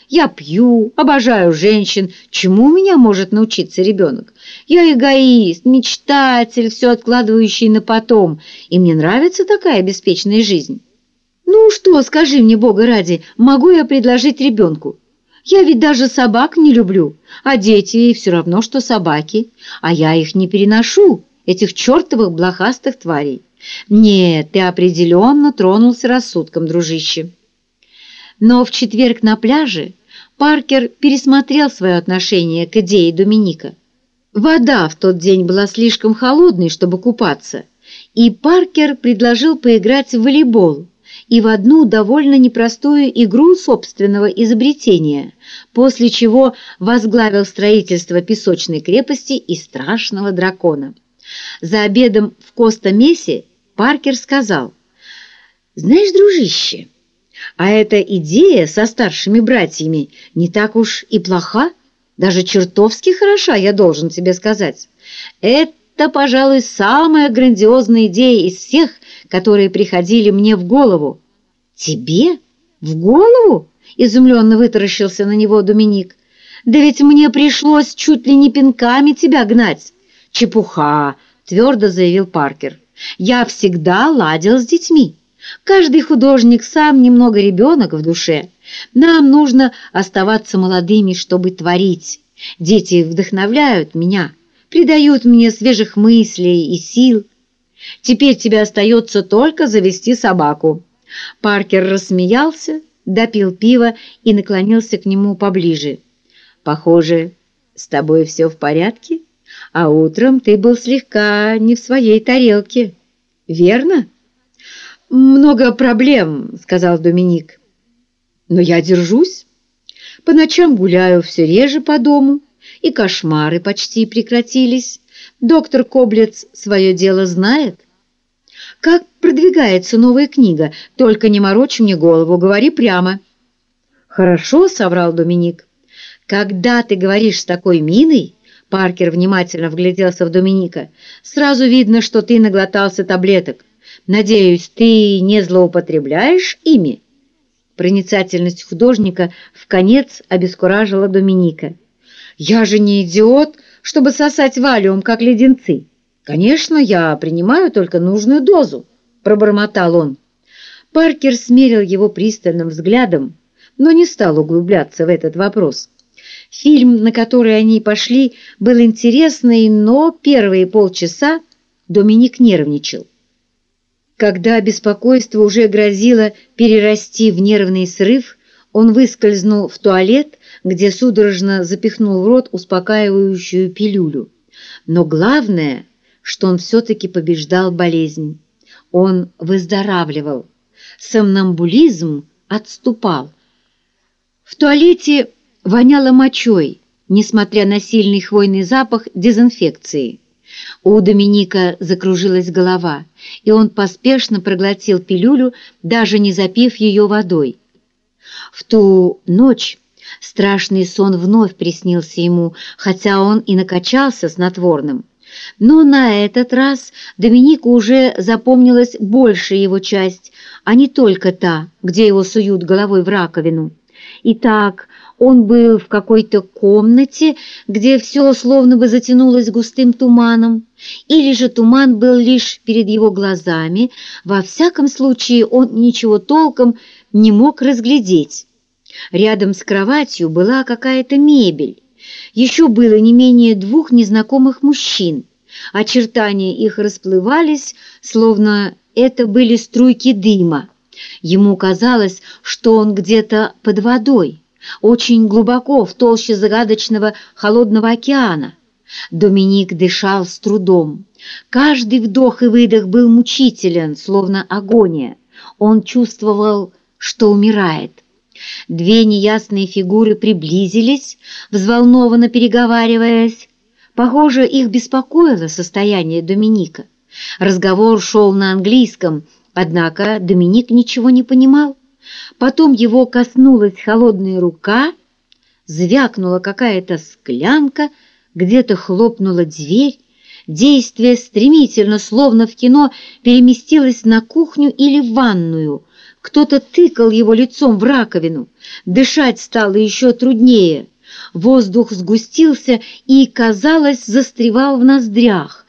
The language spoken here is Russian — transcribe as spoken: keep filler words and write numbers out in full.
Я пью, обожаю женщин. Чему у меня может научиться ребенок? Я эгоист, мечтатель, все откладывающий на потом. И мне нравится такая беспечная жизнь. Ну что, скажи мне, Бога ради, могу я предложить ребенку? Я ведь даже собак не люблю, а дети все равно, что собаки. А я их не переношу, этих чертовых блохастых тварей. Нет, ты определенно тронулся рассудком, дружище. Но в четверг на пляже Паркер пересмотрел свое отношение к идее Доминика. Вода в тот день была слишком холодной, чтобы купаться, и Паркер предложил поиграть в волейбол и в одну довольно непростую игру собственного изобретения, после чего возглавил строительство песочной крепости и страшного дракона. За обедом в Коста-Месе Паркер сказал: «Знаешь, дружище, а эта идея со старшими братьями не так уж и плоха, даже чертовски хороша, я должен тебе сказать. Это, пожалуй, самая грандиозная идея из всех, которые приходили мне в голову». «Тебе? В голову?» – изумленно вытаращился на него Доминик. «Да ведь мне пришлось чуть ли не пинками тебя гнать». «Чепуха!» – твердо заявил Паркер. «Я всегда ладил с детьми. Каждый художник сам немного ребенок в душе. Нам нужно оставаться молодыми, чтобы творить. Дети вдохновляют меня, придают мне свежих мыслей и сил. Теперь тебе остается только завести собаку». Паркер рассмеялся, допил пиво и наклонился к нему поближе. «Похоже, с тобой все в порядке, а утром ты был слегка не в своей тарелке, верно?» «Много проблем», — сказал Доминик. «Но я держусь. По ночам гуляю все реже по дому, и кошмары почти прекратились. Доктор Коблец свое дело знает. Как продвигается новая книга? Только не морочь мне голову, говори прямо». «Хорошо», — соврал Доминик. «Когда ты говоришь с такой миной...» Паркер внимательно вгляделся в Доминика. «Сразу видно, что ты наглотался таблеток. Надеюсь, ты не злоупотребляешь ими?» Проницательность художника вконец обескуражила Доминика. «Я же не идиот, чтобы сосать валиум, как леденцы. Конечно, я принимаю только нужную дозу», — пробормотал он. Паркер смерил его пристальным взглядом, но не стал углубляться в этот вопрос. Фильм, на который они пошли, был интересный, но первые полчаса Доминик нервничал. Когда беспокойство уже грозило перерасти в нервный срыв, он выскользнул в туалет, где судорожно запихнул в рот успокаивающую пилюлю. Но главное, что он все-таки побеждал болезнь. Он выздоравливал. Сомнамбулизм отступал. В туалете воняло мочой, несмотря на сильный хвойный запах дезинфекции. У Доминика закружилась голова, и он поспешно проглотил пилюлю, даже не запив ее водой. В ту ночь страшный сон вновь приснился ему, хотя он и накачался снотворным. Но на этот раз Доминику уже запомнилась большая его часть, а не только та, где его суют головой в раковину. Итак, он был в какой-то комнате, где все словно бы затянулось густым туманом, или же туман был лишь перед его глазами. Во всяком случае, он ничего толком не мог разглядеть. Рядом с кроватью была какая-то мебель. Еще было не менее двух незнакомых мужчин. Очертания их расплывались, словно это были струйки дыма. Ему казалось, что он где-то под водой, очень глубоко в толще загадочного холодного океана. Доминик дышал с трудом. Каждый вдох и выдох был мучителен, словно агония. Он чувствовал, что умирает. Две неясные фигуры приблизились, взволнованно переговариваясь. Похоже, их беспокоило состояние Доминика. Разговор шел на английском, однако Доминик ничего не понимал. Потом его коснулась холодная рука, звякнула какая-то склянка, где-то хлопнула дверь. Действие стремительно, словно в кино, переместилось на кухню или в ванную. Кто-то тыкал его лицом в раковину. Дышать стало еще труднее. Воздух сгустился и, казалось, застревал в ноздрях.